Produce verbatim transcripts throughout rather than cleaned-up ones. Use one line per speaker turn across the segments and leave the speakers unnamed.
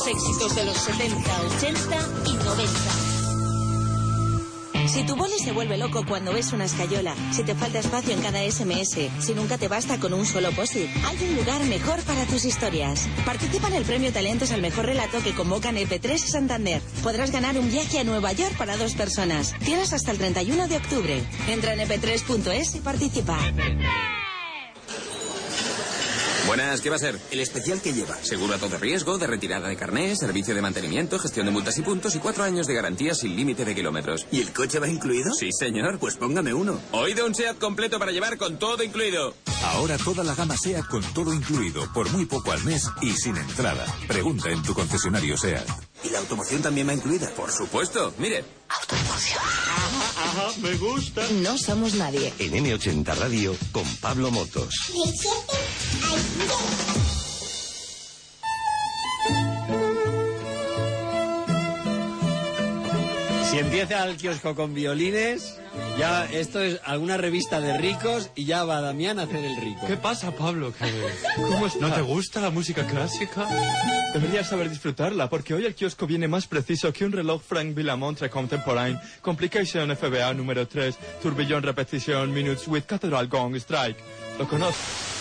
Los éxitos de los setenta, ochenta y noventa. Si tu boli se vuelve loco cuando ves una escayola, si te falta espacio en cada ese eme ese, si nunca te basta con un solo post-it, hay un lugar mejor para tus historias. Participa en el premio Talentos al mejor relato que convocan E P tres Santander. Podrás ganar un viaje a Nueva York para dos personas. Tienes hasta el treinta y uno de octubre. Entra en e pe tres punto es y participa.
Buenas, ¿qué va a ser?
El especial que lleva.
Seguro a todo riesgo, de retirada de carné, servicio de mantenimiento, gestión de multas y puntos y cuatro años de garantía sin límite de kilómetros.
¿Y el coche va incluido?
Sí, señor.
Pues póngame uno.
Oído, un SEAT completo para llevar con todo incluido.
Ahora toda la gama SEAT con todo incluido, por muy poco al mes y sin entrada. Pregunta en tu concesionario SEAT.
¿Y la automoción también va incluida?
Por supuesto. Mire.
Automoción.
Ajá, ajá, me gusta.
No somos nadie.
En eme ochenta Radio con Pablo Motos.
De siete a diez.
Si empieza el kiosco con violines, ya esto es alguna revista de ricos y ya va Damián a hacer el rico.
¿Qué pasa, Pablo? ¿Cómo estás? ¿No te gusta la música clásica? Deberías saber disfrutarla, porque hoy el kiosco viene más preciso que un reloj Frank Villamontre Contemporane. Complication F B A número tres, Tourbillon Repetition Minutes with Cathedral Gong Strike. ¿Lo conoces?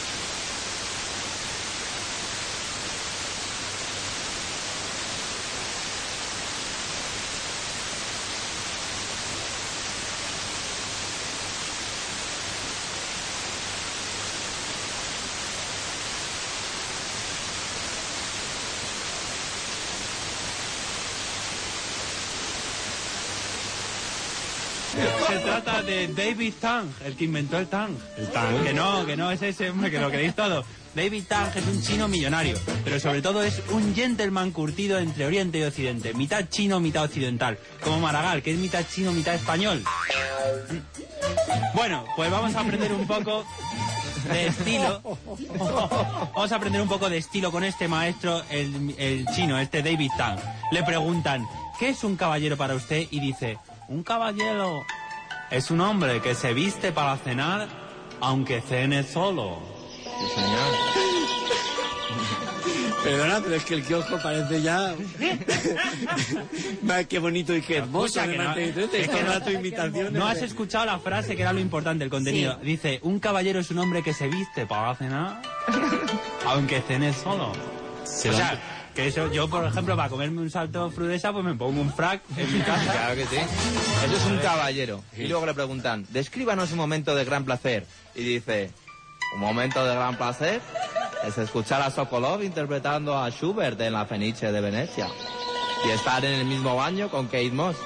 Se trata de David Tang, el que inventó el Tang.
El Tang.
Que no, que no es ese hombre, que lo queréis todo. David Tang es un chino millonario, pero sobre todo es un gentleman curtido entre Oriente y Occidente. Mitad chino, mitad occidental. Como Maragall, que es mitad chino, mitad español. Bueno, pues vamos a aprender un poco de estilo. Vamos a aprender un poco de estilo con este maestro, el, el chino, este David Tang. Le preguntan, ¿qué es un caballero para usted? Y dice... Un caballero es un hombre que se viste para cenar, aunque cene solo.
Sí, señor. Perdona, pero es que el kiosco parece ya... Qué bonito y qué hermoso.
Escucha, que no,
es que no,
tu
imitación.
No has escuchado la frase que era lo importante, el contenido. Sí. Dice, un caballero es un hombre que se viste para cenar, aunque cene solo. Sí, o sea... Que eso, yo, por ejemplo, para comerme un salto frudesa, pues me pongo un frac en mi casa.
Claro que sí. Eso es un caballero. Y luego le preguntan, descríbanos un momento de gran placer. Y dice, un momento de gran placer es escuchar a Sokolov interpretando a Schubert en La Fenice de Venecia. Y estar en el mismo baño con Kate Moss.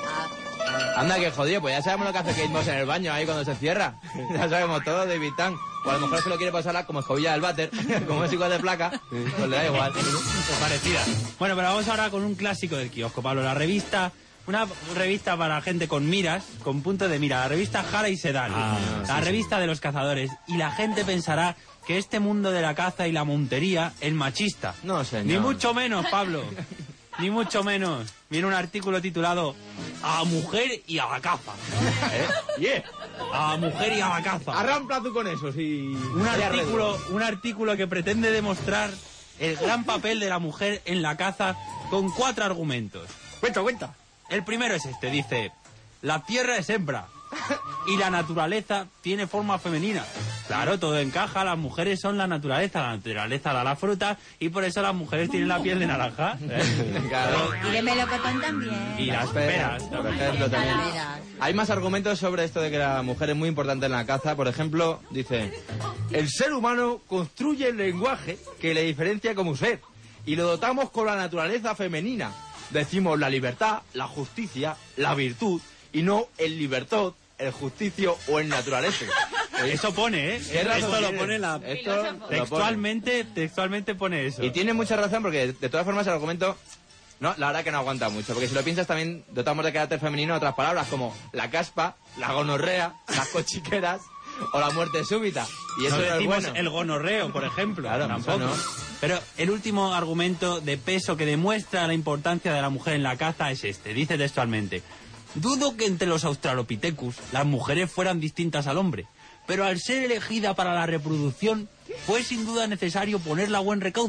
Anda, que jodido, pues ya sabemos lo que hace Kate Moss en el baño ahí cuando se cierra. Ya sabemos todo, David Tang. O a lo mejor se lo quiere pasar como escobilla del váter, como es igual de placa, pues le da igual.
Pues parecida. Bueno, pero vamos ahora con un clásico del kiosco, Pablo. La revista, una revista para gente con miras, con punto de mira. La revista Jara y Sedal. Ah, la sí, revista sí. de los cazadores. Y la gente pensará que este mundo de la caza y la montería es machista.
No, señor.
Ni mucho menos, Pablo. Ni mucho menos. Viene un artículo titulado A la mujer y a la caza.
¿Eh? Yeah.
A la mujer y a la caza.
Arrampla tú con eso, sí.
Un artículo, un artículo que pretende demostrar el gran papel de la mujer en la caza con cuatro argumentos.
Cuenta, cuenta.
El primero es este, dice, la tierra es hembra y la naturaleza tiene forma femenina. Claro, todo encaja, las mujeres son la naturaleza, la naturaleza da la fruta y por eso las mujeres tienen la piel de naranja. ¿Eh?
Claro.
Y de melocotón también.
Y las peras,
por ejemplo, también. Hay más argumentos sobre esto de que la mujer es muy importante en la caza. Por ejemplo, dice, el ser humano construye el lenguaje que le diferencia como ser y lo dotamos con la naturaleza femenina. Decimos la libertad, la justicia, la virtud y no el libertad, el justicio o el naturaleza.
Eso pone, ¿eh? Esto lo pone la...
Esto
textualmente, textualmente pone eso.
Y tiene mucha razón porque, de todas formas, el argumento... No, la verdad que no aguanta mucho, porque si lo piensas también dotamos de carácter femenino otras palabras como la caspa, la gonorrea, las cochiqueras o la muerte súbita. Y eso
no
no
decimos
es bueno.
El gonorreo, por ejemplo.
Claro,
tampoco.
No.
Pero el último argumento de peso que demuestra la importancia de la mujer en la caza es este. Dice textualmente: dudo que entre los Australopithecus las mujeres fueran distintas al hombre, pero al ser elegida para la reproducción fue sin duda necesario ponerla a buen recaudo,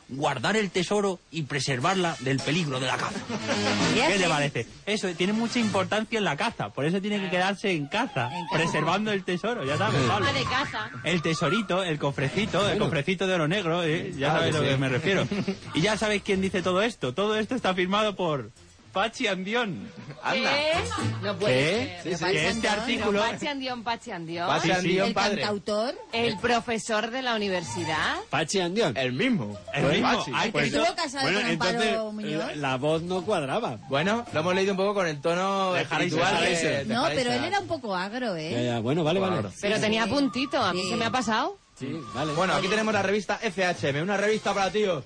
guardar el tesoro y preservarla del peligro de la caza. ¿Qué te parece? Eso tiene mucha importancia en la caza, por eso tiene que quedarse en caza, preservando el tesoro, ya sabes, Pablo.
de caza.
El tesorito, el cofrecito, el cofrecito de oro negro, ¿eh? Ya
Ah,
sabes
que
a lo
sí.
que me refiero. Y ya sabéis quién dice todo esto. Todo esto está firmado por Pachi Andión.
Anda.
¿Qué? No puede
¿Qué?
ser.
Sí, sí. Que este artículo...
Pachi Andión, Pachi Andión.
Pachi Andión,
el
padre.
cantautor, el profesor de la universidad.
Pachi Andión.
El mismo.
El
Pues
mismo.
Pachi.
Ay,
Pues
Estuvo
no-
casado
bueno,
con
entonces
Amparo Muñoz.
la, la voz no cuadraba.
Bueno, lo hemos leído un poco con el tono
De
espiritual
Harry
de,
Styles.
de
No,
Harry
pero él
Styles.
era un poco agro,
Ya,
¿eh?
ya, bueno, vale, vale.
Claro.
Pero tenía puntito, a mí
Sí.
se me ha pasado.
Sí, vale.
Bueno, aquí tenemos la revista F H M, una revista para tíos.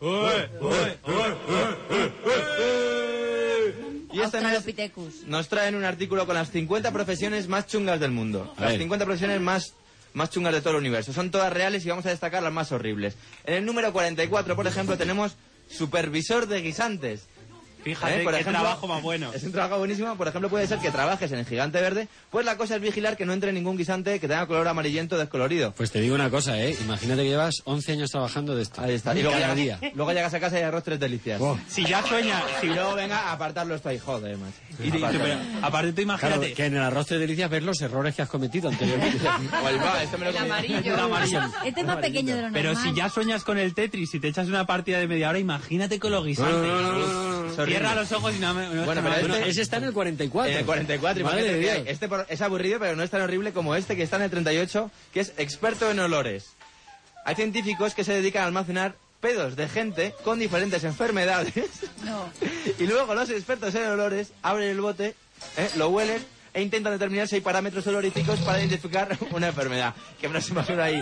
Y este mes
Australopithecus.
nos traen un artículo con las cincuenta profesiones más chungas del mundo.
A
Las
ver.
cincuenta profesiones más, más chungas de todo el universo. Son todas reales y vamos a destacar las más horribles. En el número cuarenta y cuatro, por ejemplo, tenemos supervisor de guisantes.
Fíjate
¿Eh? Por
qué
ejemplo,
trabajo más bueno.
Es un trabajo buenísimo. Por ejemplo, puede ser que trabajes en el Gigante Verde. Pues la cosa es vigilar que no entre ningún guisante que tenga color amarillento descolorido.
Pues te digo una cosa, ¿eh? Imagínate que llevas once años trabajando de esto.
Ahí está. Y luego
cada
llegas,
día.
luego llegas a casa y arroz tres delicias.
Oh.
Si ya sueñas...
Y luego venga a apartarlo esto ahí. Joder, macho.
Y, y- pero, aparte tú
Claro,
imagínate...
que en el arroz de delicias ves los errores que has cometido anteriormente.
Oye, va, esto me lo
El
comí.
amarillo.
El amarillo.
Este es más pequeño de lo normal.
Pero si ya sueñas con el Tetris y te echas una partida de media hora, imagínate con los guisantes.
No, no, no, no, no, no.
Es horrible.
Cierra los ojos y no me... no
Bueno,
está
pero
mal.
este-
Bueno, ese está en el cuarenta y cuatro.
En el cuarenta y cuatro,
Madre
imagínate
de
que
Dios.
este por- es aburrido, pero no es tan horrible como este que está en el treinta y ocho, que es experto en olores. Hay científicos que se dedican a almacenar pedos de gente con diferentes enfermedades.
No.
Y luego los expertos en olores abren el bote, ¿eh? Lo huelen e intentan determinar si hay parámetros oloríficos para identificar una enfermedad. Que me los imagino ahí.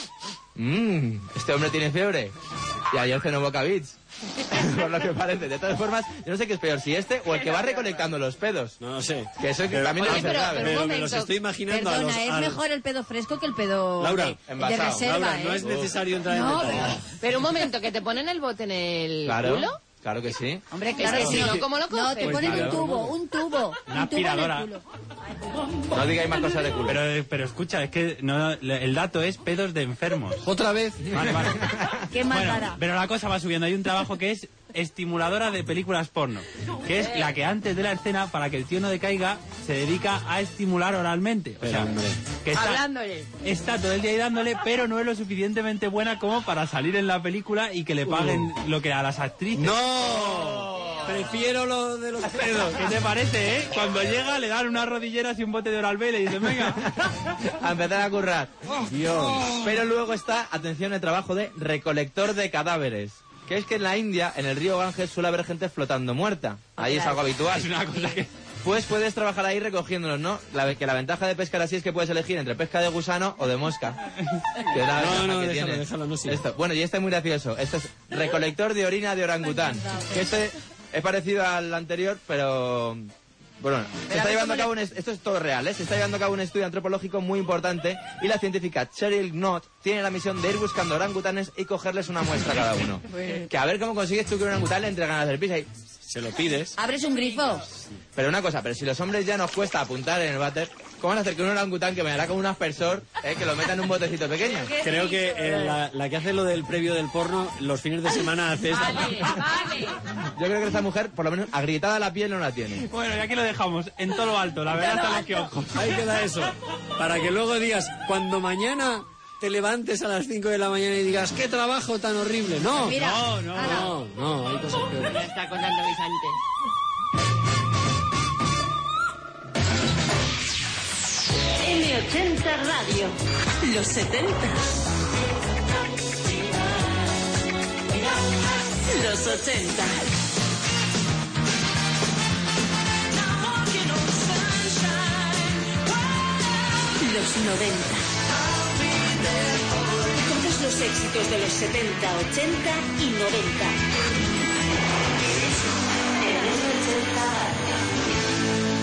Mmm, este hombre tiene fiebre. Y ayer cenó Boca Beats. Por lo que parece. De todas formas, yo no sé qué es peor, si este o el que va recolectando los pedos.
No lo sé.
Que eso que
Pero-
también
Oye,
debe ser
pero-
grave.
pero un
Pero me los
momento.
estoy imaginando a
Perdona,
los-
es
a los-
mejor el pedo fresco que el pedo
Laura,
de, de
envasado.
reserva,
Laura,
¿eh?
no es necesario entrar
No,
en detalle.
pero-
Pero un momento, que te ponen el bote en el
Claro,
culo.
claro que sí.
Hombre,
Es
claro
que
que
si
sí.
no, ¿cómo lo coges?
No, te
Pues
ponen un
claro.
tubo, un tubo.
Una
un tubo en el
aspiradora.
culo.
No digáis más cosas de culo.
Pero, pero escucha, es que no, el dato es pedos de enfermos.
¿Otra vez?
Vale, vale.
Qué mal
Bueno,
cara.
pero la cosa va subiendo. Hay un trabajo que es estimuladora de películas porno, que es la que antes de la escena, para que el tío no decaiga, se dedica a estimular oralmente. O
Pero,
sea,
hombre.
que está,
Hablándole.
está todo el día ahí dándole, pero no es lo suficientemente buena como para salir en la película y que le paguen lo que a las actrices.
¡No! Prefiero lo de los pedos.
¿Qué te parece, eh? Cuando llega le dan unas rodilleras y un bote de Oral B y le dicen, venga.
A empezar a currar.
Dios.
Pero luego está, atención, el trabajo de recolector de cadáveres. Que es que en la India, en el río Ganges, suele haber gente flotando muerta. Ahí es algo habitual.
Es una cosa que...
Pues puedes trabajar ahí recogiéndolos, ¿no? La, que la ventaja de pescar así es que puedes elegir entre pesca de gusano o de mosca. Que es la
No,
ventaja
no,
que
déjalo,
tiene.
déjalo, no sirve.
Esto. Bueno, y este es muy gracioso. Este es recolector de orina de orangután. Que este es parecido al anterior, pero... Bueno, se está llevando a cabo un est- esto es todo real, ¿eh? Se está llevando a cabo un estudio antropológico muy importante y la científica Cheryl Knott tiene la misión de ir buscando orangutanes y cogerles una muestra a cada uno. Que a ver cómo consigues tú que un orangután le entre ganas del pis ahí.
Se lo pides.
¿Abres un grifo?
Pero una cosa, pero si los hombres ya nos cuesta apuntar en el váter, ¿cómo van a hacer que un orangután que me hará como un aspersor, eh, que lo meta en un botecito pequeño?
Creo que eh, la, la que hace lo del previo del porno, los fines de semana hace esta.
Vale, vale.
Yo creo que esta mujer, por lo menos agrietada la piel, no la tiene.
Bueno, y aquí lo dejamos, en todo lo alto, la verdad hasta los kioscos.
Ahí queda eso. Para que luego digas, cuando mañana te levantes a las cinco de la mañana y digas, qué trabajo tan horrible. No,
Mira,
No, no,
ala.
no, no, hay cosas peores.
Me está contando Vicente.
eme ochenta Radio. Los setenta. Los ochenta. Los noventa. Todos los éxitos de los setenta, ochenta y noventa. En eme ochenta Radio.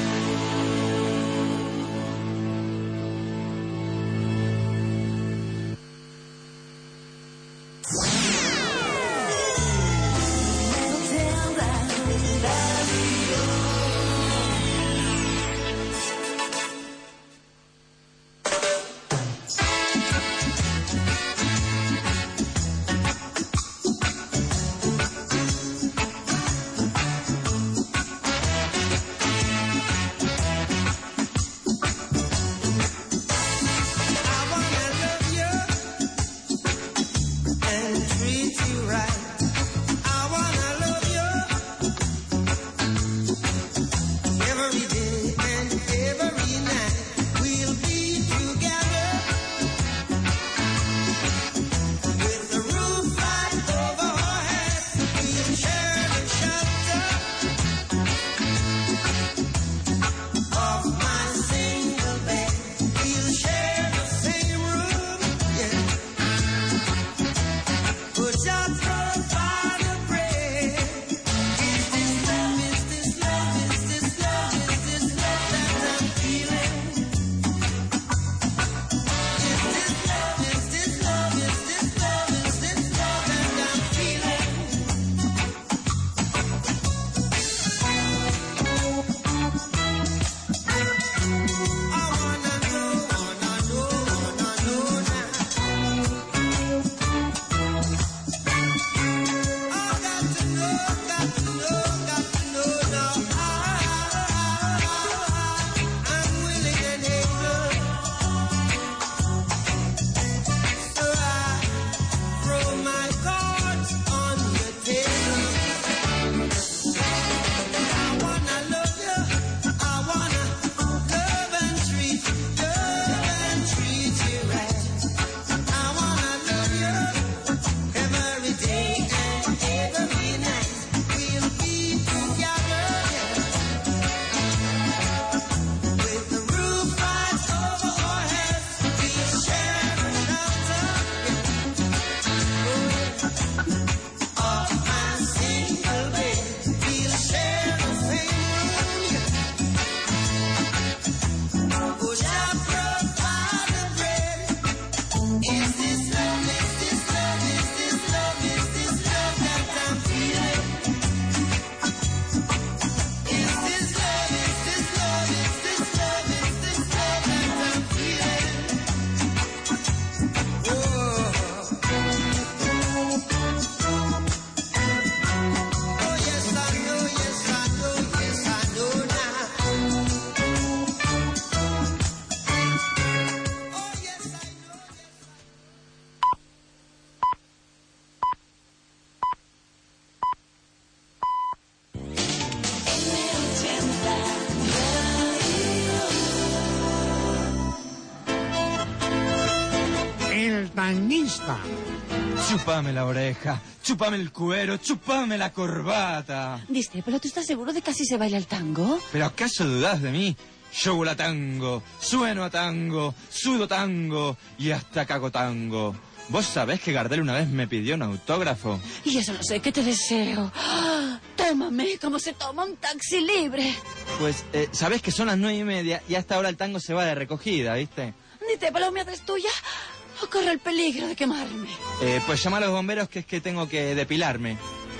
Spartanista.
Chúpame la oreja, chúpame el cuero, chúpame la corbata.
Discépolo, ¿tú estás seguro de que así se baila el tango?
¿Pero acaso dudás de mí? Yo vuelo a tango, sueno a tango, sudo tango y hasta cago tango. ¿Vos sabés que Gardel una vez me pidió un autógrafo?
Y eso no sé, ¿qué te deseo? ¡Ah! Tómame como se toma un taxi libre.
Pues, eh, sabés que son las nueve y media y hasta ahora el tango se va de recogida, ¿viste?
Discépolo, ¿me haces tuya? ¿O corre el peligro de quemarme?
Eh, pues llama a los bomberos que es que tengo que depilarme.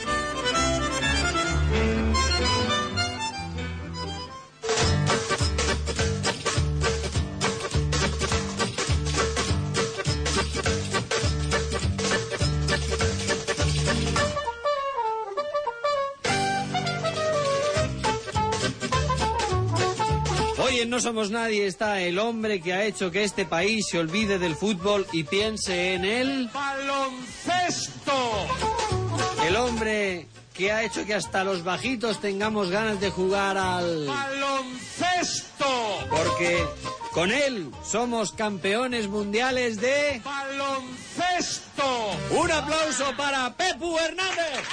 Hoy en No Somos Nadie está el hombre que ha hecho que este país se olvide del fútbol y piense en el
baloncesto.
El hombre que ha hecho que hasta los bajitos tengamos ganas de jugar al
baloncesto.
Porque con él somos campeones mundiales de
baloncesto.
Un aplauso para Pepu Hernández.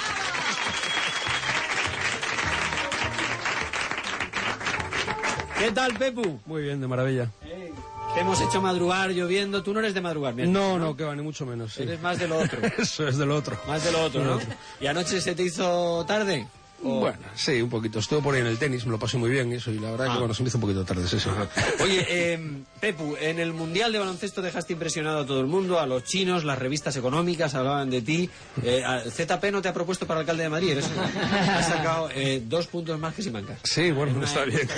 ¿Qué tal, Pepu?
Muy bien, de maravilla.
Eh, te hemos hecho madrugar lloviendo. Tú no eres de madrugar, ¿no?
No, no, que va, ni mucho menos. Sí.
Eres más de lo otro.
Eso es de lo otro.
Más de lo otro, ¿no?
Otro.
¿Y anoche se te hizo tarde? ¿O?
Bueno, sí, un poquito. Estuve por ahí en el tenis, me lo pasé muy bien y eso, y la verdad ah. que bueno, se me hizo un poquito tarde, sí, sí.
Oye, eh, Pepu, en el Mundial de Baloncesto dejaste impresionado a todo el mundo, a los chinos, las revistas económicas hablaban de ti. Eh, Z P no te ha propuesto para alcalde de Madrid, eres, has sacado eh, dos puntos más que Simancas.
Sí, bueno, no está bien.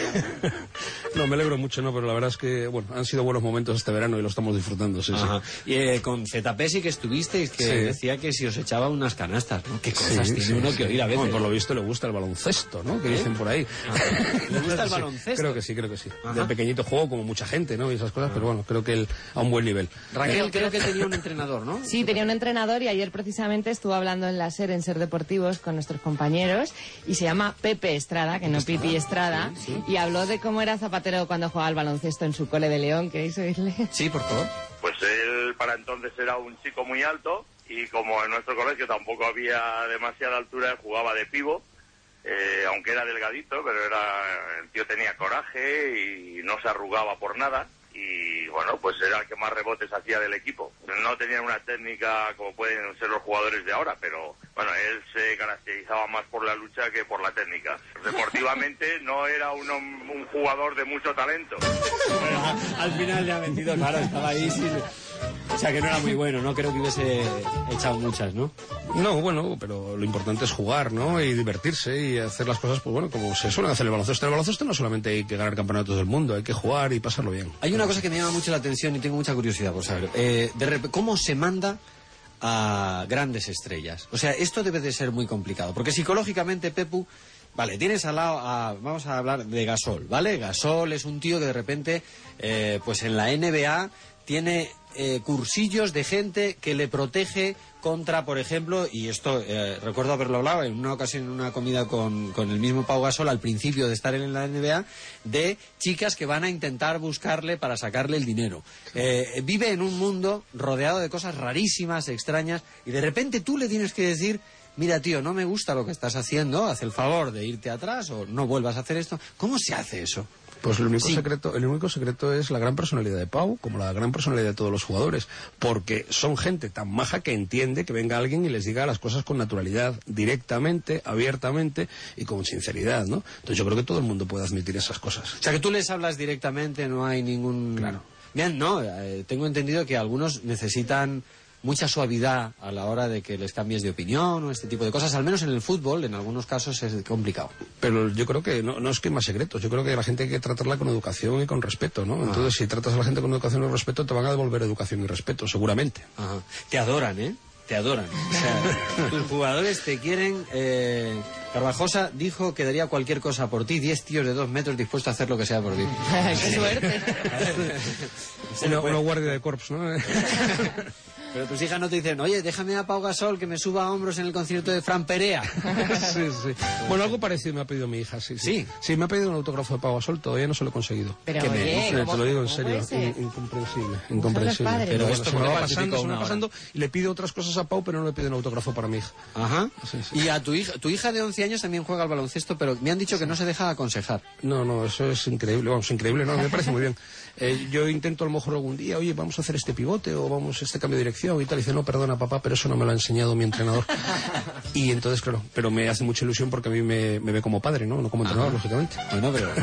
No, me alegro mucho, ¿no? Pero la verdad es que, bueno, han sido buenos momentos este verano y lo estamos disfrutando, sí,
Ajá.
sí.
Y eh, con Z P sí que estuvisteis, que sí. decía que si os echaba unas canastas, ¿no? Qué cosas
sí,
tiene
sí,
uno
sí.
que oír a veces.
Bueno, por lo visto le gusta el baloncesto, ¿no? Que ¿Eh? dicen por ahí.
¿Le gusta el
sí,
baloncesto?
Creo que sí, creo que sí. Ajá. De pequeñito juego como mucha gente, ¿no? Y esas cosas, Ajá. pero bueno, creo que él a un buen nivel.
Raquel, creo que tenía un entrenador, ¿no?
Sí, tenía un entrenador y ayer precisamente estuvo hablando en la SER, en SER Deportivos, con nuestros compañeros, y se llama Pepe Estrada, que no Pipi Estrada, sí, sí. y habló de cómo era Zapatero cuando jugaba al baloncesto en su cole de León. ¿Queréis oírle?
Sí, por favor.
Pues él para entonces era un chico muy alto y como en nuestro colegio tampoco había demasiada altura, jugaba de pivo. Eh, aunque era delgadito, pero era el tío tenía coraje y no se arrugaba por nada y bueno, pues era el que más rebotes hacía del equipo. No tenía una técnica como pueden ser los jugadores de ahora, pero bueno, él se caracterizaba más por la lucha que por la técnica. Deportivamente no era un, un jugador de mucho talento.
Bueno, al final ya ha vencido, claro, estaba ahí sin... O sea que no era muy bueno, no creo que hubiese echado muchas, ¿no?
No, bueno, pero lo importante es jugar, ¿no? Y divertirse y hacer las cosas, pues bueno, como se suele hacer el baloncesto. En el baloncesto no solamente hay que ganar campeonatos del mundo, hay que jugar y pasarlo bien.
Hay una cosa que me llama mucho la atención y tengo mucha curiosidad por saber. Eh, de rep- ¿Cómo se manda a grandes estrellas? O sea, esto debe de ser muy complicado, porque psicológicamente, Pepu... Vale, tienes al lado, a, vamos a hablar de Gasol, ¿vale? Gasol es un tío que de repente, eh, pues en la N B A tiene eh, cursillos de gente que le protege contra, por ejemplo, y esto eh, recuerdo haberlo hablado en una ocasión en una comida con, con el mismo Pau Gasol al principio de estar en la N B A, de chicas que van a intentar buscarle para sacarle el dinero. Eh, vive en un mundo rodeado de cosas rarísimas, extrañas, y de repente tú le tienes que decir... Mira, tío, no me gusta lo que estás haciendo, haz el favor de irte atrás o no vuelvas a hacer esto. ¿Cómo se hace eso?
Pues el único,
sí.
secreto, el único secreto es la gran personalidad de Pau, como la gran personalidad de todos los jugadores, porque son gente tan maja que entiende que venga alguien y les diga las cosas con naturalidad, directamente, abiertamente y con sinceridad, ¿no? Entonces yo creo que todo el mundo puede admitir esas cosas.
O sea, que tú les hablas directamente, no hay ningún...
Claro.
Bien, no, eh, tengo entendido que algunos necesitan... mucha suavidad a la hora de que les cambies de opinión o este tipo de cosas, al menos en el fútbol, en algunos casos es complicado.
Pero yo creo que no, no es que hay más secretos, yo creo que la gente hay que tratarla con educación y con respeto, ¿no? Entonces, ah. si tratas a la gente con educación y respeto, te van a devolver educación y respeto, seguramente.
Ajá. Te adoran, ¿eh? Te adoran. O sea, tus jugadores te quieren... Eh... Carvajosa dijo que daría cualquier cosa por ti, diez tíos de dos metros dispuestos a hacer lo que sea por ti.
¡Qué suerte!
una, una guardia de corps, ¿no?
Pero tus hijas no te dicen, oye, déjame a Pau Gasol que me suba a hombros en el concierto de Fran Perea.
Sí, sí. Bueno, algo parecido me ha pedido mi hija, sí. Sí,
sí,
sí me ha pedido un autógrafo de Pau Gasol, todavía no se lo he conseguido.
Pero
¿Qué
oye,
me dices?
¿cómo-
Te lo digo en
cómo
serio,
puede ser?
in- incomprensible, incomprensible.
padres.
Pero
Pero
esto
esto
se me
porque
va
participa
pasando, se me
una
va
hora.
pasando y le pido otras cosas a Pau, pero no le pido un autógrafo para mi hija.
Ajá.
Sí, sí.
Y a tu hija, tu hija de once años también juega al baloncesto, pero me han dicho que no se deja aconsejar.
No, no, eso es increíble, vamos, increíble, no, me parece muy bien. Eh, yo intento a lo mejor algún día, oye, vamos a hacer este pivote o vamos a este cambio de dirección y tal, y dice, no, perdona papá, pero eso no me lo ha enseñado mi entrenador. Y entonces, claro, pero me hace mucha ilusión porque a mí me, me ve como padre, ¿no? No como entrenador, lógicamente.
Bueno, pero...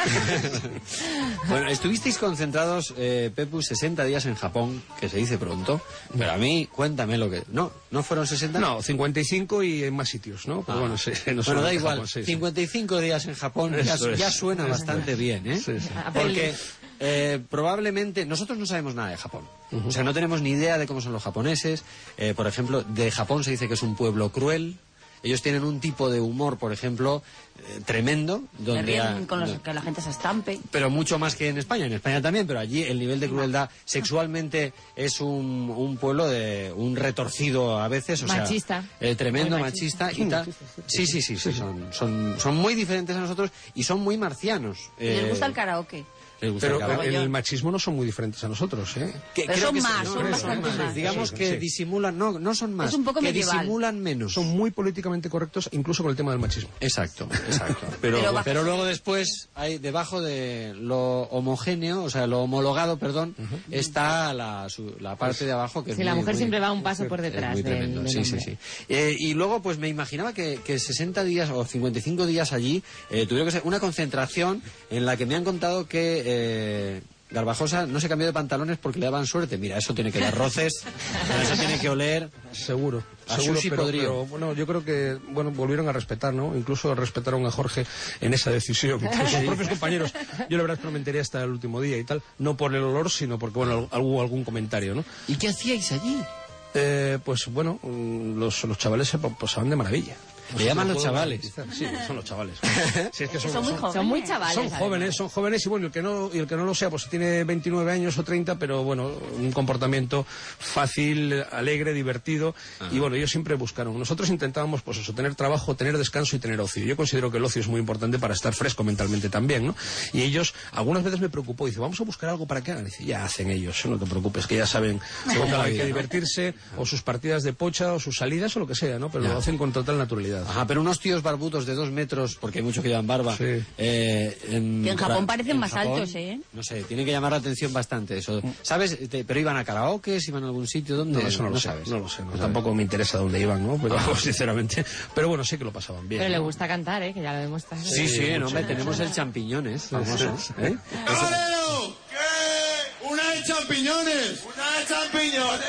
Bueno, estuvisteis concentrados, eh, Pepu, sesenta días en Japón, que se dice pronto, pero a mí, cuéntame lo que... No, ¿no fueron sesenta?
No, cincuenta y cinco y en más sitios, ¿no? Pero
Ah.
bueno, sí, no
Bueno,
solo
da
en
igual,
Japón, sí, sí.
cincuenta y cinco días en Japón ya,
Eso es.
ya suena bastante bien, ¿eh?
Sí, sí.
Porque eh, probablemente nosotros no sabemos nada de Japón. O sea, no tenemos ni idea de cómo son los japoneses. Eh, por ejemplo, de Japón se dice que es un pueblo cruel. Ellos tienen un tipo de humor, por ejemplo, eh, tremendo,
Me
donde
ríen
ha-
con los
do-
que la gente se estampe.
pero mucho más que en España. En España también, pero allí el nivel de crueldad sexualmente es un, un pueblo de un retorcido a veces, o
Machista.
sea, eh, tremendo
Muy
machista,
machista.
y tal. Sí, sí, sí, sí, son, son, son muy diferentes a nosotros y son muy marcianos.
Y les
Eh,
gusta el karaoke.
les gusta
Pero
el karaoke.
el, el machismo no son muy diferentes a nosotros, ¿eh?
Que-
Pero
creo
son
que sí,
más,
no,
son
no,
bastante
más.
más.
Digamos
Sí,
que
sí.
disimulan, no, no son más,
Es un poco
que
medieval.
disimulan menos.
Son muy políticamente correctos, incluso con el tema del machismo.
Exacto, exacto. Pero,
Pero
pero,
bajo-
luego después hay debajo de lo homogéneo, o sea, lo homologado, perdón, está la, su- la parte de abajo que es
Sí, la
muy-
mujer
muy-
siempre va un paso por
es
detrás
muy
del-
tremendo,
del
sí, sí,
hombre.
sí. Eh, y luego, pues me imaginaba que, que sesenta días o cincuenta y cinco días allí eh, tuvieron que ser una concentración en la que me han contado que eh, Garbajosa no se cambió de pantalones porque le daban suerte. Mira, eso tiene que dar roces, eso tiene que oler.
Seguro,
A
seguro,
Susi
pero,
podría.
pero, bueno, yo creo que bueno volvieron a respetar, ¿no? Incluso respetaron a Jorge en esa decisión. Incluso sus propios compañeros. Yo la verdad es que no me enteré hasta el último día y tal, no por el olor, sino porque bueno hubo algún comentario, ¿no?
¿Y qué hacíais allí?
Eh, pues bueno, mm, los, los chavales se po- pasaban de maravilla.
Le llaman
No
los
puedo
chavales.
garantizar. Sí, son los chavales. Sí, es que
Son muy jóvenes.
Son muy chavales.
Son
además.
jóvenes, son jóvenes y bueno, el que no y el que no lo sea, pues tiene veintinueve años o treinta, pero bueno, un comportamiento fácil, alegre, divertido y bueno, ellos siempre buscaron. Nosotros intentábamos pues eso, tener trabajo, tener descanso y tener ocio. Yo considero que el ocio es muy importante para estar fresco mentalmente también, ¿no? Y ellos, algunas veces me preocupó, dice, vamos a buscar algo para que hagan. Dice, ya hacen ellos, no te preocupes, que ya saben cómo hay que divertirse, o sus partidas de pocha, o sus salidas, o lo que sea, ¿no? Pero
Ya.
lo hacen con total naturalidad.
Ajá, pero unos tíos barbudos de dos metros, porque hay muchos que llevan barba.
Sí.
eh, en,
Que en Japón parecen
en
más
Japón,
altos, ¿eh?
No sé, tiene que llamar la atención bastante eso. ¿Sabes? Te- pero iban a karaoke, iban a algún sitio donde.
No, eso no, lo sé,
sabes.
no lo sé, no,
sabes.
tampoco me interesa dónde iban, ¿no? Pero sinceramente, pero bueno, sí que lo pasaban bien.
Pero le
¿no?
gusta cantar, ¿eh? Que ya lo demuestras.
Sí, sí, no, hombre, tenemos el champiñones, famoso. ¿eh?
¡Camarero! ¿Qué? ¡Una de champiñones! ¡Una de champiñones!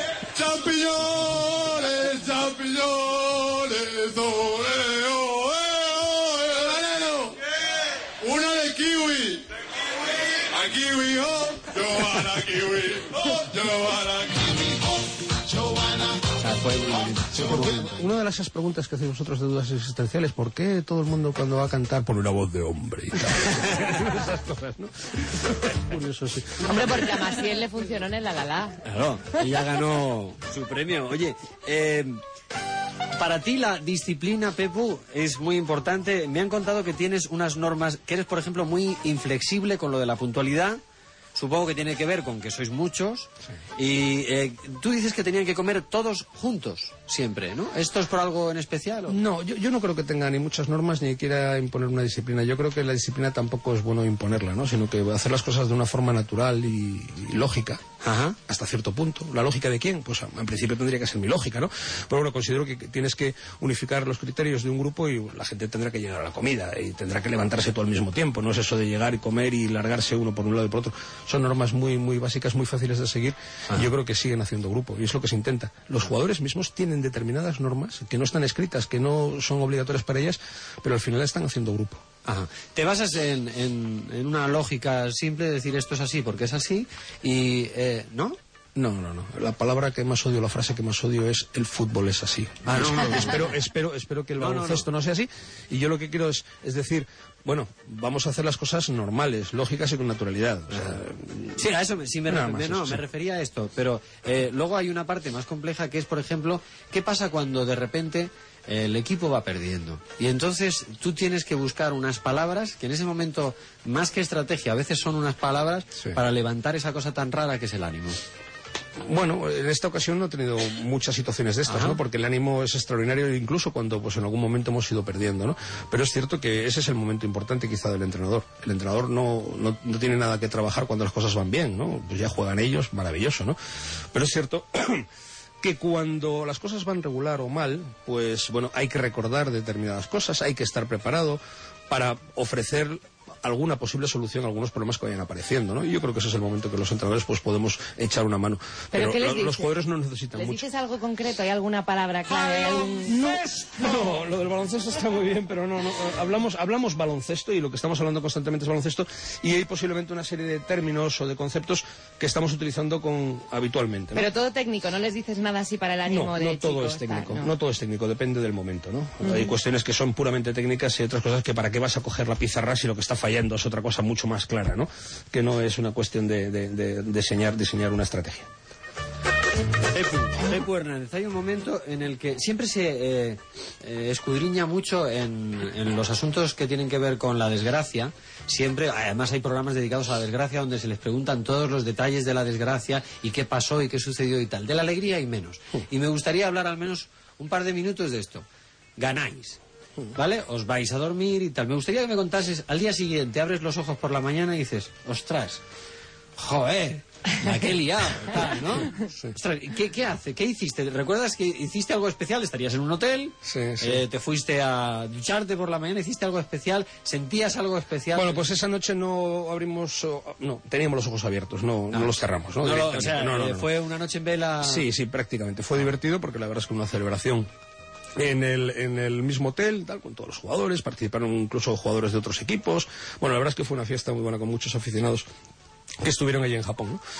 ¡Champiñones! ¡Champiñones! ¡Ole, ole, camarero! ¿Qué? ¡Una de kiwi! ¿A kiwi, oh? Giovanna kiwi, oh, Giovanna kiwi, oh, Giovanna.
O sea, fue muy-
Sí, porque una de esas preguntas que hacéis vosotros de dudas existenciales, ¿por qué todo el mundo cuando va a cantar pone una voz de hombre y tal? Esas cosas, ¿no? Es curioso, sí.
Hombre, porque a Maciel le funcionó en el La La La.
Claro, ella ganó su premio. Oye, eh, para ti la disciplina, Pepu, es muy importante. Me han contado que tienes unas normas, que eres, por ejemplo, muy inflexible con lo de la puntualidad. Supongo que tiene que ver con que sois muchos. Y eh, tú dices que tenían que comer todos juntos, siempre, ¿no? ¿Esto es por algo en especial? ¿O?
No, yo, yo no creo que tenga ni muchas normas ni quiera imponer una disciplina. Yo creo que la disciplina tampoco es bueno imponerla, ¿no? Sino que hacer las cosas de una forma natural y, y lógica.
Ajá.
Hasta cierto punto. ¿La lógica de quién? Pues en principio tendría que ser mi lógica, ¿no? Pero bueno, considero que tienes que unificar los criterios de un grupo y la gente tendrá que llegar a la comida y tendrá que levantarse todo al mismo tiempo. No es eso de llegar y comer y largarse uno por un lado y por otro. Son normas muy, muy básicas, muy fáciles de seguir y yo creo que siguen haciendo grupo y es lo que se intenta. Los jugadores mismos tienen determinadas normas que no están escritas, que no son obligatorias para ellas, pero al final están haciendo grupo.
Ajá. Te basas en, en, en una lógica simple de decir esto es así porque es así y, eh, ¿no?
No, no, no. La palabra que más odio, la frase que más odio es el fútbol es así. Ah, no, no, espero, espero, espero que el
no,
baloncesto no,
no, no.
no sea así. Y yo lo que quiero es, es decir, bueno, vamos a hacer las cosas normales, lógicas y con naturalidad. O sea,
sí, a eso me, sí me,
nada
refer,
más,
no,
eso,
me
sí.
refería a esto. Pero eh, luego hay una parte más compleja que es, por ejemplo, ¿qué pasa cuando de repente el equipo va perdiendo? Y entonces tú tienes que buscar unas palabras que en ese momento, más que estrategia, a veces son unas palabras
Sí.
para levantar esa cosa tan rara que es el ánimo.
Bueno, en esta ocasión no he tenido muchas situaciones de estas,
Ajá.
¿no? Porque el ánimo es extraordinario incluso cuando pues en algún momento hemos ido perdiendo, ¿no? Pero es cierto que ese es el momento importante quizá del entrenador. El entrenador no, no, no tiene nada que trabajar cuando las cosas van bien, ¿no? Pues ya juegan ellos, maravilloso, ¿no? Pero es cierto que cuando las cosas van regular o mal, pues bueno, hay que recordar determinadas cosas, hay que estar preparado para ofrecer alguna posible solución a algunos problemas que vayan apareciendo, ¿no? Y yo creo que ese es el momento que los entrenadores pues podemos echar una mano.
¿Pero
Pero,
qué les
lo- los
dices?
jugadores no necesitan
¿Les
mucho.
dices algo concreto? ¿Hay alguna palabra clave? ¿Hay algún-
No, lo del baloncesto está muy bien, pero no, no. Hablamos, hablamos baloncesto y lo que estamos hablando constantemente es baloncesto y hay posiblemente una serie de términos o de conceptos que estamos utilizando con, habitualmente, ¿no?
Pero todo técnico, ¿no les dices nada así para el ánimo
No,
de
no todo
chicos,
es técnico,
tal,
no. todo es técnico, depende del momento, ¿no?
Ujú.
Hay cuestiones que son puramente técnicas y otras cosas que para qué vas a coger la pizarra si lo que está fallando es otra cosa mucho más clara, ¿no? Que no es una cuestión de, de, de diseñar, diseñar una estrategia.
Pepu, Pepu Hernández, hay un momento en el que siempre se eh, eh, escudriña mucho en, en los asuntos que tienen que ver con la desgracia. Siempre, además hay programas dedicados a la desgracia donde se les preguntan todos los detalles de la desgracia y qué pasó y qué sucedió y tal. De la alegría y menos. Y me gustaría hablar al menos un par de minutos de esto. Ganáis, ¿vale? Os vais a dormir y tal. Me gustaría que me contases, al día siguiente abres los ojos por la mañana y dices, ostras, joder, la que he liado, tal, ¿no? Ostras, ¿qué, ¿qué hace? ¿Qué hiciste? ¿Recuerdas que hiciste algo especial? ¿Estarías en un hotel?
Sí, sí.
Eh, ¿Te fuiste a ducharte por la mañana? ¿Hiciste algo especial? ¿Sentías algo especial?
Bueno, pues esa noche no abrimos, o- no, teníamos los ojos abiertos, no, no
Ah.
los cerramos, ¿no?
No, lo- o
Directamente.
sea,
No, no,
eh,
no.
fue una noche en vela.
Sí, sí, prácticamente. Fue divertido porque la verdad es que una celebración en el, en el mismo hotel, tal, con todos los jugadores, participaron incluso jugadores de otros equipos. Bueno, la verdad es que fue una fiesta muy buena con muchos aficionados que estuvieron allí en Japón, ¿no?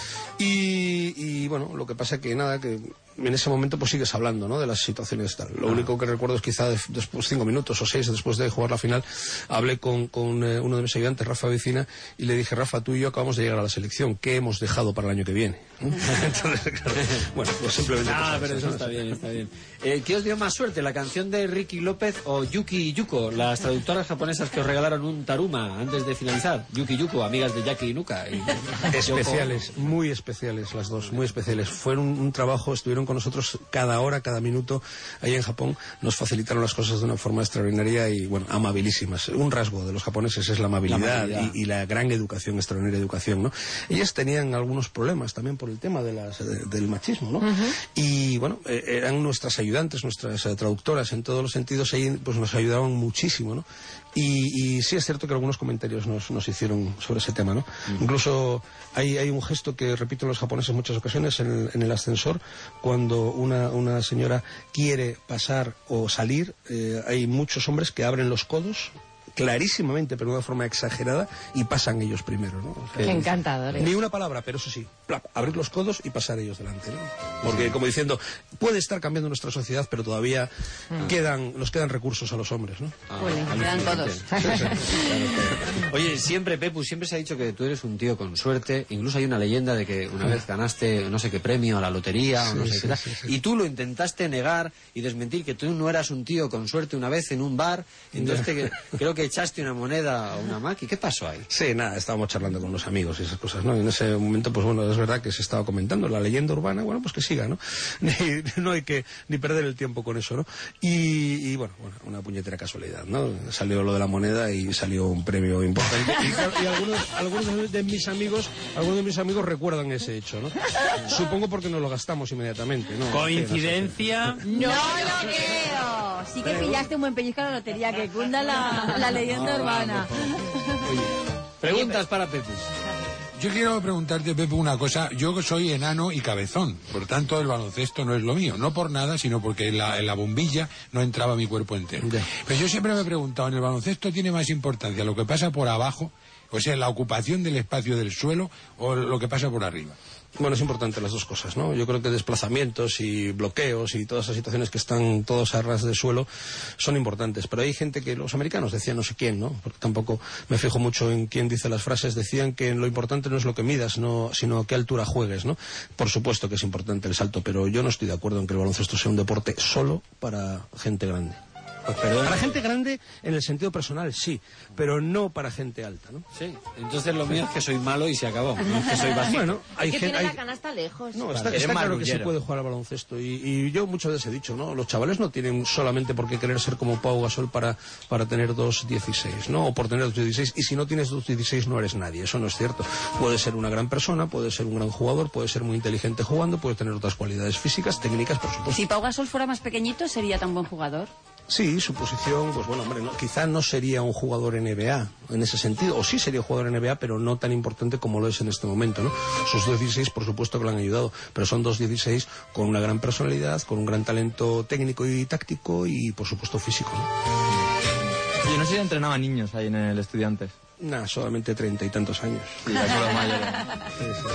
Y, y, bueno, lo que pasa que nada, que en ese momento pues sigues hablando, ¿no? De las situaciones tal. Lo
Ah.
único que recuerdo es quizá de- después, cinco minutos o seis después de jugar la final, hablé con, con eh, uno de mis ayudantes, Rafa Vicina, y le dije, Rafa, tú y yo acabamos de llegar a la selección, ¿qué hemos dejado para el año que viene? ¿no? Entonces, claro, bueno, pues simplemente...
Ah,
cosas
pero
así,
eso
¿no?
está bien, está bien. Eh, ¿Qué os dio más suerte, la canción de Ricky López o Yuki Yuko, las traductoras japonesas que os regalaron un taruma antes de finalizar? Yuki Yuko, amigas de Jackie y Nuka. Y-
Especiales, muy especiales las dos, muy especiales. Fueron un, un trabajo, estuvieron con nosotros cada hora, cada minuto ahí en Japón, nos facilitaron las cosas de una forma extraordinaria y, bueno, amabilísimas. Un rasgo de los japoneses es la amabilidad,
La amabilidad.
Y, y la gran educación, extraordinaria educación, ¿no? Ellas tenían algunos problemas también por el tema de las, de- del machismo, ¿no? Y, bueno, eh, eran nuestras ayudantes, nuestras eh, traductoras en todos los sentidos, ahí pues nos ayudaban muchísimo, ¿no? Y, y sí es cierto que algunos comentarios nos, nos hicieron sobre ese tema, ¿no? Incluso hay, hay un gesto que repiten los japoneses en muchas ocasiones en el, en el ascensor, cuando una, una señora quiere pasar o salir, eh, hay muchos hombres que abren los codos clarísimamente, pero de una forma exagerada, y pasan ellos primero, ¿no? O sea,
Qué encantadores.
Ni una palabra, pero eso sí, plap, abrir los codos y pasar ellos delante, ¿no? Porque, como diciendo, puede estar cambiando nuestra sociedad, pero todavía quedan, nos quedan recursos a los hombres, ¿no?
Jolín, quedan todos.
Oye, siempre, Pepu, siempre se ha dicho que tú eres un tío con suerte. Incluso hay una leyenda de que una vez ganaste no sé qué premio a la lotería o no
Sí,
sé
sí,
qué tal.
sí, sí.
Y tú lo intentaste negar y desmentir que tú no eras un tío con suerte una vez en un bar. Entonces te- creo que echaste una moneda a una máquina. ¿Qué pasó ahí?
Sí, nada, estábamos charlando con los amigos y esas cosas, ¿no? Y en ese momento, pues bueno, es verdad que se estaba comentando la leyenda urbana, bueno, pues que siga, ¿no? Ni- no hay que ni perder el tiempo con eso, ¿no? Y, y, bueno, bueno, una puñetera casualidad, ¿no? Salió lo de la moneda y salió un premio importante. Y, claro, y algunos, algunos de mis amigos, algunos de mis amigos recuerdan ese hecho, ¿no? Supongo porque nos lo gastamos inmediatamente, ¿no?
¿Coincidencia?
No lo creo. Sí que pillaste un buen pellizco a la lotería, que cunda la, la leyenda urbana.
Preguntas para Pepu.
Yo quiero preguntarte, Pepe, una cosa. Yo soy enano y cabezón, por tanto el baloncesto no es lo mío. No por nada, sino porque en la, en la bombilla no entraba mi cuerpo entero. Pero yo siempre me he preguntado, ¿en el baloncesto tiene más importancia lo que pasa por abajo, O sea, la ocupación del espacio del suelo o lo que pasa por arriba.
Bueno, es importante las dos cosas, ¿no? Yo creo que desplazamientos y bloqueos y todas esas situaciones que están todos a ras de suelo son importantes. Pero hay gente que, los americanos decían no sé quién, ¿no? Porque tampoco me fijo mucho en quién dice las frases. Decían que lo importante no es lo que midas, no, sino a qué altura juegues, ¿no? Por supuesto que es importante el salto, pero yo no estoy de acuerdo en que el baloncesto sea un deporte solo para gente grande. Pues para gente grande, en el sentido personal, sí, pero no para gente alta, ¿no?
Sí, entonces lo mío es que soy malo y se acabó. No es que soy bajito.
Bueno, hay
que
gente...
tiene
Hay...
la canasta lejos.
No, está, está claro que se puede jugar al baloncesto y, y yo muchas veces he dicho, ¿no? Los chavales no tienen solamente por qué querer ser como Pau Gasol para, para tener dos dieciséis, ¿no? O por tener dos dieciséis, y si no tienes dos dieciséis no eres nadie, eso no es cierto. Puedes ser una gran persona, puedes ser un gran jugador, puedes ser muy inteligente jugando, puedes tener otras cualidades físicas, técnicas, por supuesto.
Si Pau Gasol fuera más pequeñito, ¿sería tan buen jugador?
Sí, su posición, pues bueno, hombre, no, quizá no sería un jugador N B A en ese sentido, o sí sería un jugador N B A, pero no tan importante como lo es en este momento, ¿no? Sus dos dieciséis, por supuesto que lo han ayudado, pero son dos dieciséis con una gran personalidad, con un gran talento técnico y táctico y, por supuesto, físico, ¿no?
Yo no sé si entrenaba niños ahí en el Estudiantes.
Nada, solamente treinta y tantos años.
Sí, ya son los mayores.
Sí, sí,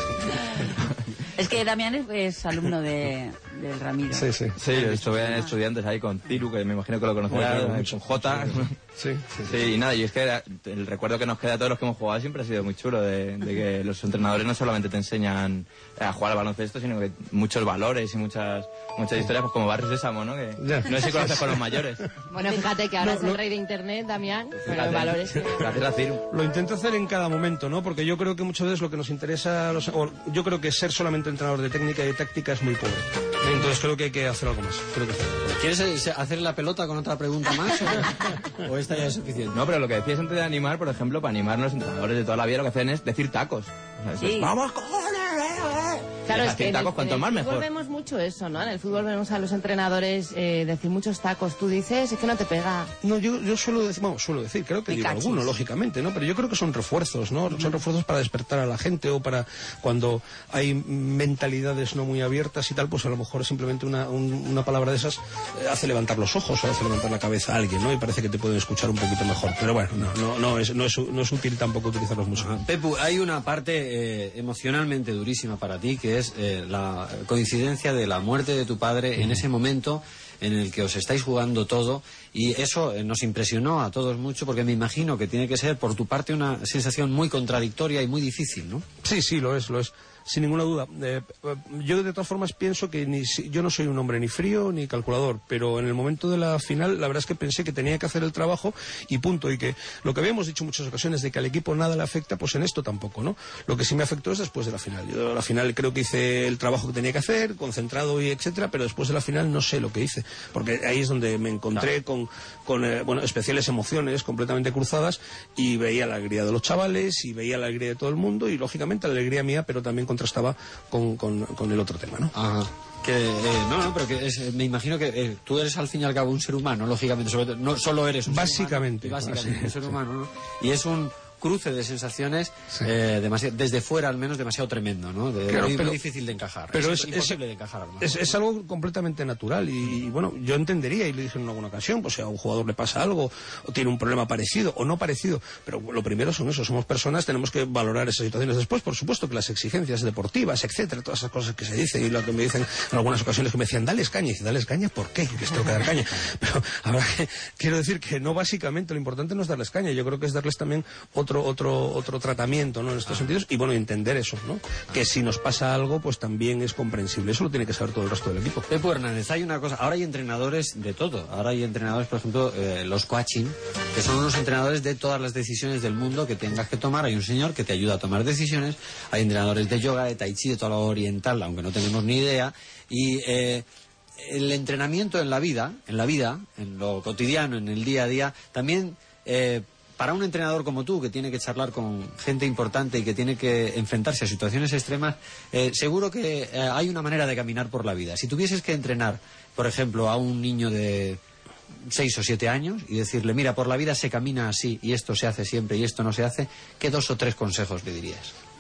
sí.
Es que Damián es, es alumno de, del Ramiro.
Sí, sí.
Sí, estuve en Estudiantes ahí con Ciru, que me imagino que lo conocerá,
Bueno,
con Jota.
Sí, sí,
sí, y nada, y es que era- el recuerdo que nos queda a todos los que hemos jugado siempre ha sido muy chulo, de, de que los entrenadores no solamente te enseñan a jugar al baloncesto, sino que muchos valores y muchas muchas historias, pues como Barrio Sésamo, ¿no? Que
Ya.
no sé si conoces con los mayores.
Bueno, fíjate que ahora
No,
es el
no.
rey de internet, Damián, pero
Fíjate.
valores que...
Gracias a Ciru.
Lo intento hacer en cada momento, ¿no? Porque yo creo que muchas veces lo que nos interesa, a los- o yo creo que ser solamente entrenador de técnica y de táctica es muy pobre. Entonces creo que hay que hacer algo más. Creo que
¿Quieres eh, hacer la pelota con otra pregunta más? ¿O, o esta ya es suficiente?
No, pero lo que decías antes de animar, por ejemplo, para animar a los entrenadores de toda la vida, lo que hacen es decir tacos. O sea,
Sí.
es, ¡vamos, cojones!
Claro, es
Decir
que en el,
tacos cuanto
en el
más
fútbol
mejor.
vemos mucho eso, ¿no? En el fútbol vemos a los entrenadores eh, decir muchos tacos. Tú dices, es que no te pega.
No, yo, yo suelo decir, bueno, suelo decir, creo que
Me
digo
cachis.
alguno, lógicamente, ¿no? Pero yo creo que son refuerzos, ¿no? Son refuerzos para despertar a la gente o para cuando hay mentalidades no muy abiertas y tal, pues a lo mejor simplemente una, un- una palabra de esas eh, hace levantar los ojos o hace levantar la cabeza a alguien, ¿no? Y parece que te pueden escuchar un poquito mejor. Pero bueno, no, no, no, es, no, es, no es útil tampoco utilizarlos mucho.
Pepu, hay una parte eh, emocionalmente durísima para ti, que es eh, la coincidencia de la muerte de tu padre en ese momento en el que os estáis jugando todo, y eso eh, nos impresionó a todos mucho, porque me imagino que tiene que ser por tu parte una sensación muy contradictoria y muy difícil, ¿no?
Sí, sí, lo es, lo es. Sin ninguna duda. Eh, yo de todas formas pienso que ni, si- yo no soy un hombre ni frío ni calculador, pero en el momento de la final la verdad es que pensé que tenía que hacer el trabajo y punto, y que lo que habíamos dicho en muchas ocasiones de que al equipo nada le afecta, pues en esto tampoco, ¿no? Lo que sí me afectó es después de la final. Yo a la final creo que hice el trabajo que tenía que hacer, concentrado y etcétera, pero después de la final no sé lo que hice, porque ahí es donde me encontré con, con eh, bueno, especiales emociones completamente cruzadas y veía la alegría de los chavales y veía la alegría de todo el mundo y lógicamente la alegría mía, pero también contrastaba con, con, con el otro tema, ¿no?
Ajá. Que, eh, no, no, pero que es, eh, me imagino que eh, tú eres al fin y al cabo un ser humano, lógicamente, sobre todo, no solo eres un
Básicamente,
ser humano, y básicamente
sí.
un ser humano, ¿no? Y es un cruce de sensaciones eh, demasi- desde fuera al menos demasiado tremendo, ¿no? De,
Claro,
muy,
pero-
muy difícil de encajar.
pero
es,
es-
imposible de encajar. además.
Es, es algo completamente natural y, y, bueno, yo entendería y le dije en alguna ocasión, pues si a un jugador le pasa algo o tiene un problema parecido o no parecido, pero lo primero son eso, somos personas, tenemos que valorar esas situaciones. Después, por supuesto, que las exigencias deportivas, etcétera, todas esas cosas que se dicen y lo que me dicen en algunas ocasiones que me decían, dales caña, y dice, dales caña, ¿por qué? Que les tengo que dar caña. Pero habrá que, quiero decir que no básicamente, lo importante no es darles caña, yo creo que es darles también otro, otro, otro tratamiento, ¿no? En estos sentidos, y bueno, entender eso, ¿no? Que si nos pasa algo, pues también es comprensible. Eso lo tiene que saber todo el resto del equipo.
Pepu Hernández, hay una cosa, ahora hay entrenadores de todo, ahora hay entrenadores, por ejemplo, eh, los coaching, que son unos entrenadores de todas las decisiones del mundo que tengas que tomar, hay un señor que te ayuda a tomar decisiones, hay entrenadores de yoga, de tai chi, de todo lo oriental, aunque no tenemos ni idea, y eh, el entrenamiento en la vida, en la vida, en lo cotidiano, en el día a día, también... Eh, para un entrenador como tú, que tiene que charlar con gente importante y que tiene que enfrentarse a situaciones extremas, eh, seguro que eh, hay una manera de caminar por la vida. Si tuvieses que entrenar, por ejemplo, a un niño de seis o siete años y decirle, mira, por la vida se camina así y esto se hace siempre y esto no se hace, ¿qué dos o tres consejos le dirías?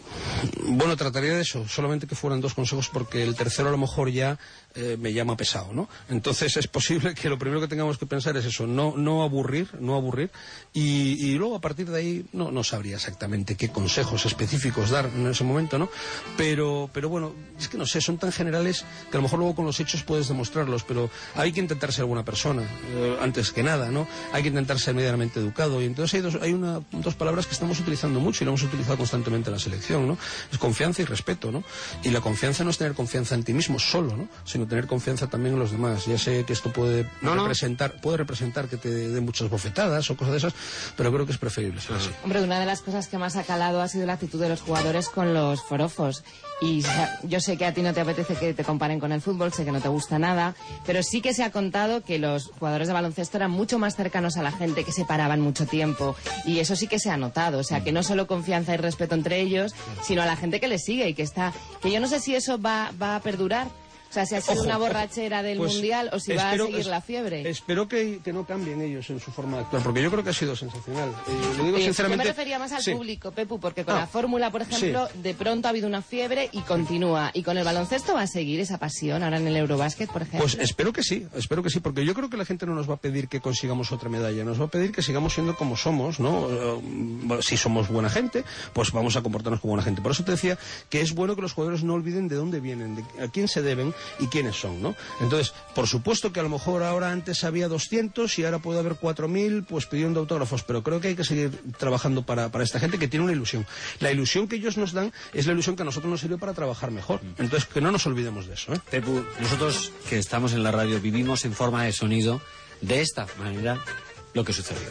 Bueno, trataría de eso, solamente que fueran dos consejos, porque el tercero a lo mejor ya eh, me llama pesado, ¿no? Entonces es posible que lo primero que tengamos que pensar es eso, no, no aburrir, no aburrir, y, y luego a partir de ahí no, no sabría exactamente qué consejos específicos dar en ese momento, ¿no? Pero, pero bueno, es que no sé, son tan generales que a lo mejor luego con los hechos puedes demostrarlos, pero hay que intentar ser buena persona, eh, antes que nada, ¿no? Hay que intentar ser medianamente educado, y entonces hay, dos, hay una, dos palabras que estamos utilizando mucho y lo hemos utilizado constantemente en la selección, ¿no? Es confianza y respeto, ¿no? Y la confianza no es tener confianza en ti mismo solo, ¿no? Sino tener confianza también en los demás. Ya sé que esto puede
no,
representar, no. puede representar que te den muchas bofetadas o cosas de esas, pero creo que es preferible ser así.
Hombre, una de las cosas que más ha calado ha sido la actitud de los jugadores con los forofos. Y yo sé que a ti no te apetece que te comparen con el fútbol, sé que no te gusta nada, pero sí que se ha contado que los jugadores de baloncesto eran mucho más cercanos a la gente, que se paraban mucho tiempo, y eso sí que se ha notado, o sea, que no solo confianza y respeto entre ellos, sino a la gente que les sigue y que está, que yo no sé si eso va, va a perdurar. O sea, si ha sido
Ojo,
una borrachera del
pues,
Mundial o si
espero,
va a seguir
es,
la fiebre.
Espero que, que no cambien ellos en su forma de actuar, porque yo creo que ha sido sensacional. Eh, lo digo
Eh,
sinceramente.
Yo me refería más al
sí.
público, Pepu, porque con
Ah,
la fórmula, por ejemplo,
sí.
de pronto ha habido una fiebre y continúa. Y con el baloncesto va a seguir esa pasión ahora en el Eurobásquet, por ejemplo.
Pues espero que sí, espero que sí, porque yo creo que la gente no nos va a pedir que consigamos otra medalla, nos va a pedir que sigamos siendo como somos, ¿no? Uh, si somos buena gente, pues vamos a comportarnos como buena gente. Por eso te decía que es bueno que los jugadores no olviden de dónde vienen, de a quién se deben y quiénes son, ¿no? Entonces, por supuesto que a lo mejor ahora antes había doscientos y ahora puede haber cuatro mil, pues pidiendo autógrafos, pero creo que hay que seguir trabajando para, para esta gente que tiene una ilusión. La ilusión que ellos nos dan es la ilusión que a nosotros nos sirve para trabajar mejor. Entonces, que no nos olvidemos de eso, ¿eh?
Pepu, nosotros que estamos en la radio vivimos en forma de sonido de esta manera lo que sucedió.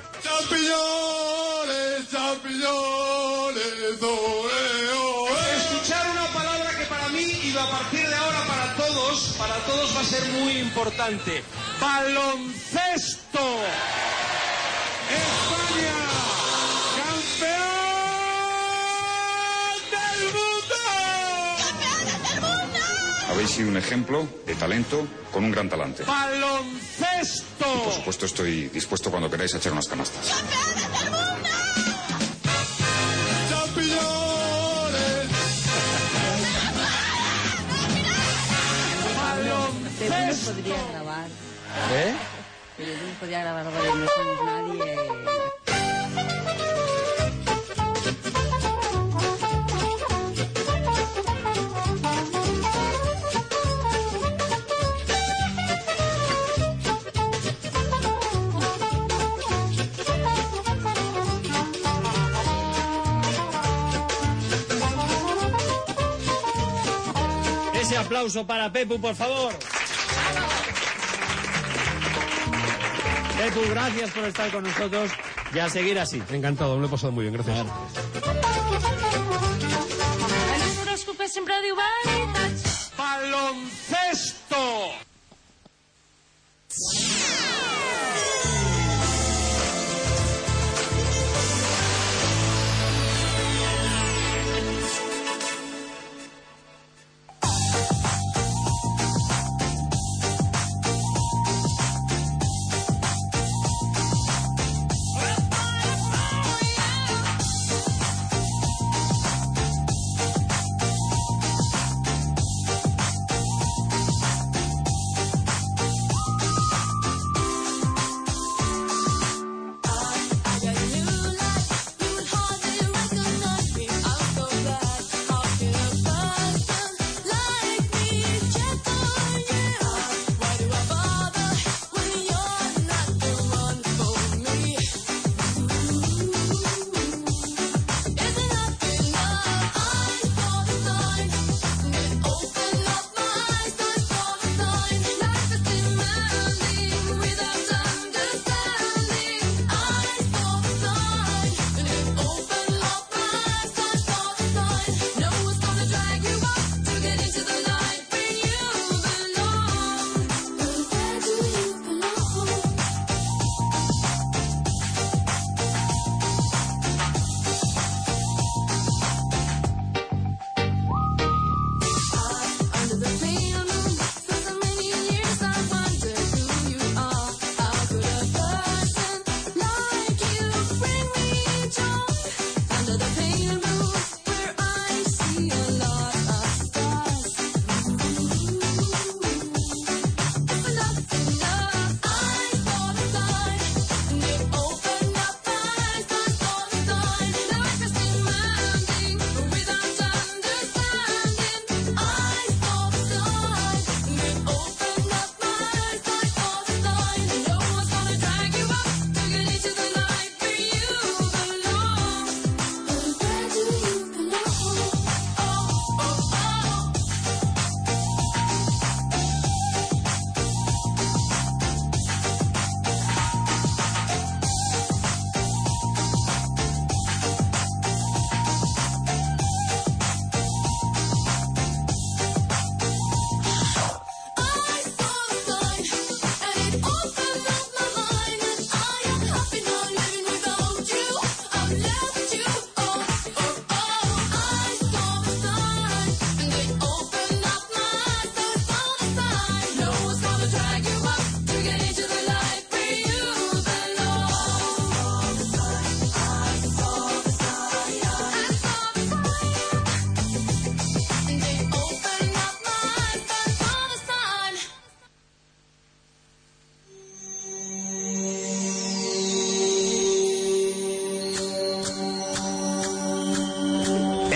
¡Champiñones, champiñones, ole, ole!
Escuchar una palabra que para mí y a partir de ahora para todos, para todos va a ser muy importante. ¡Baloncesto! ¡España! ¡Campeón del mundo!
¡Campeones del mundo! Habéis sido un ejemplo de talento con un gran talante.
¡Baloncesto!
Y por supuesto estoy dispuesto cuando queráis a echar unas canastas.
¡Campeones del mundo! ¡Champiñones!
Pepu nos podría grabar.
¿Eh?
Pepu nos podría grabar algo de No Somos Nadie.
Ese aplauso para Pepu, por favor. Pepu, gracias por estar con nosotros y a seguir así.
Encantado, me lo he pasado muy bien, gracias.
El horóscopo sempre diu veritats.
¡Baloncesto!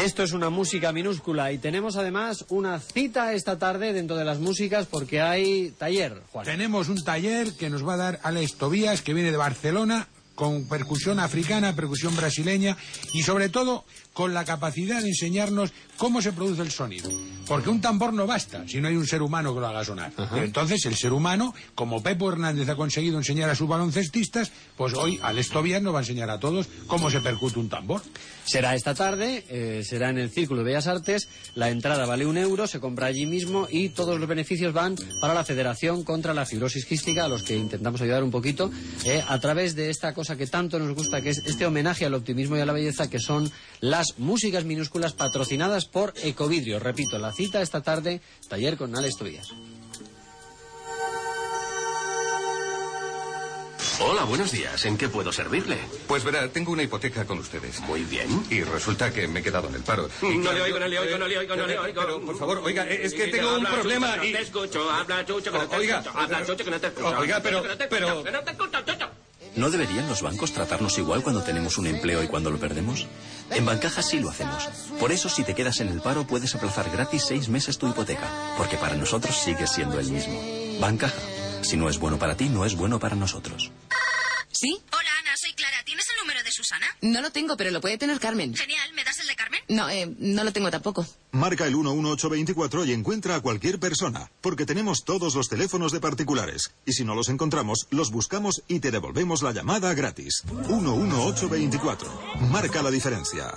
Esto es una música minúscula y tenemos además una cita esta tarde dentro de las músicas porque hay taller, Juan.
Tenemos un taller que nos va a dar Alex Tobías, que viene de Barcelona, con percusión africana, percusión brasileña y sobre todo con la capacidad de enseñarnos cómo se produce el sonido. Porque un tambor no basta si no hay un ser humano que lo haga sonar. Pero entonces el ser humano, como Pepo Hernández ha conseguido enseñar a sus baloncestistas, pues hoy Alex Tobías nos va a enseñar a todos cómo se percute un tambor.
Será esta tarde, eh, será en el Círculo de Bellas Artes, la entrada vale un euro, se compra allí mismo y todos los beneficios van para la Federación contra la Fibrosis Quística, a los que intentamos ayudar un poquito, eh, a través de esta cosa que tanto nos gusta, que es este homenaje al optimismo y a la belleza, que son las músicas minúsculas patrocinadas por Ecovidrio. Repito, la cita esta tarde, taller con Alex Tobías.
Hola, buenos días. ¿En qué puedo servirle?
Pues verá, tengo una hipoteca con ustedes.
Muy bien.
Y resulta que me he quedado en el paro. Y
No
claro,
le oigo, no le
yo-
oigo, no le oigo, no le oigo.
Pero, por favor, oiga, es que
Sí,
tengo
pero
un
habla,
problema
Chucho, que
y...
no te escucho, habla, Chucho, que no te
Oiga,
escucho. Habla, Chucho, que no te escucho.
Oiga, pero-
Que no te escucho,
pero-
que no te escucho, Chucho.
¿No deberían los bancos tratarnos igual cuando tenemos un empleo y cuando lo perdemos? En Bancaja sí lo hacemos. Por eso, si te quedas en el paro, puedes aplazar gratis seis meses tu hipoteca. Porque para nosotros sigues siendo el mismo. Bancaja. Si no es bueno para ti, no es bueno para nosotros.
¿Sí? Hola, Ana, soy Clara. ¿Tienes el número de Susana?
No lo tengo, pero lo puede tener Carmen.
Genial, ¿me das el de Carmen?
No, eh, no lo tengo tampoco.
Marca el uno uno ocho dos cuatro y encuentra a cualquier persona, porque tenemos todos los teléfonos de particulares. Y si no los encontramos, los buscamos y te devolvemos la llamada gratis. uno uno ocho dos cuatro. Marca la diferencia.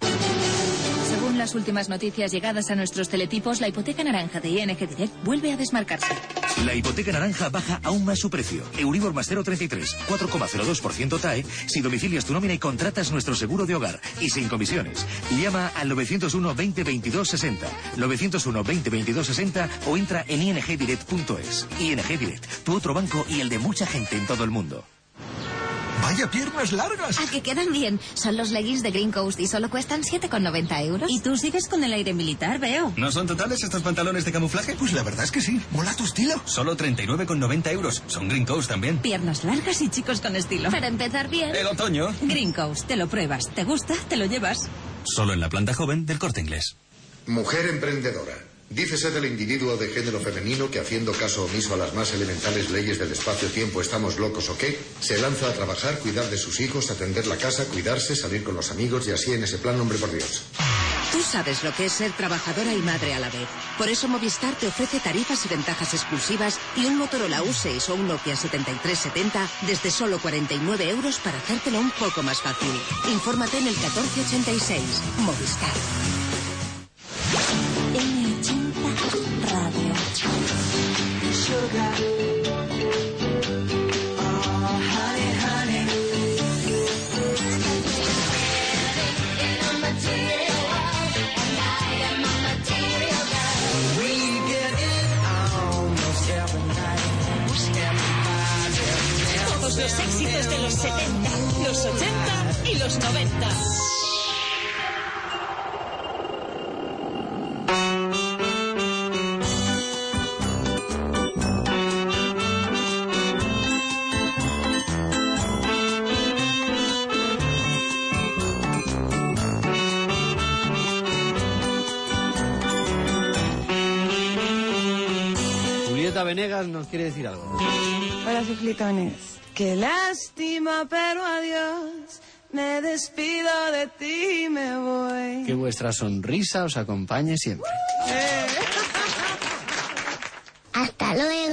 Según las últimas noticias llegadas a nuestros teletipos, la hipoteca naranja de I N G Direct vuelve a desmarcarse.
La hipoteca naranja baja aún más su precio. Euribor más cero coma treinta y tres, cuatro coma cero dos por ciento T A E, si domicilias tu nómina y contratas nuestro seguro de hogar. Y sin comisiones. Llama al novecientos uno veinte veintidós sesenta, novecientos uno veinte veintidós sesenta o entra en i n g direct punto es. I N G Direct, tu otro banco y el de mucha gente en todo el mundo.
¡Vaya piernas largas!
A que quedan bien. Son los leggings de Green Coast y solo cuestan siete con noventa euros. ¿Y tú sigues con el aire militar, veo?
¿No son totales estos pantalones de camuflaje? Pues la verdad es que sí. Mola tu estilo. Solo treinta y nueve con noventa euros. Son Green Coast también.
Piernas largas y chicos con estilo. Para empezar bien.
El otoño.
Green Coast, te lo pruebas. ¿Te gusta? Te lo llevas.
Solo en la planta joven del Corte Inglés.
Mujer emprendedora. Dícese del individuo de género femenino que, haciendo caso omiso a las más elementales leyes del espacio-tiempo, estamos locos o qué, se lanza a trabajar, cuidar de sus hijos, atender la casa, cuidarse, salir con los amigos y así en ese plan, hombre por Dios.
Tú sabes lo que es ser trabajadora y madre a la vez. Por eso Movistar te ofrece tarifas y ventajas exclusivas y un Motorola U seis o un Nokia setenta y tres setenta desde solo cuarenta y nueve euros para hacértelo un poco más fácil. Infórmate en el catorce ochenta y seis. Movistar.
Radio.
Todos los éxitos de los setenta, los ochenta y los noventa.
Julieta Venegas nos quiere decir algo.
Hola, suflitones. Qué lástima, pero adiós. Me despido de ti y me voy.
Que vuestra sonrisa os acompañe siempre.
Eh.
Hasta luego.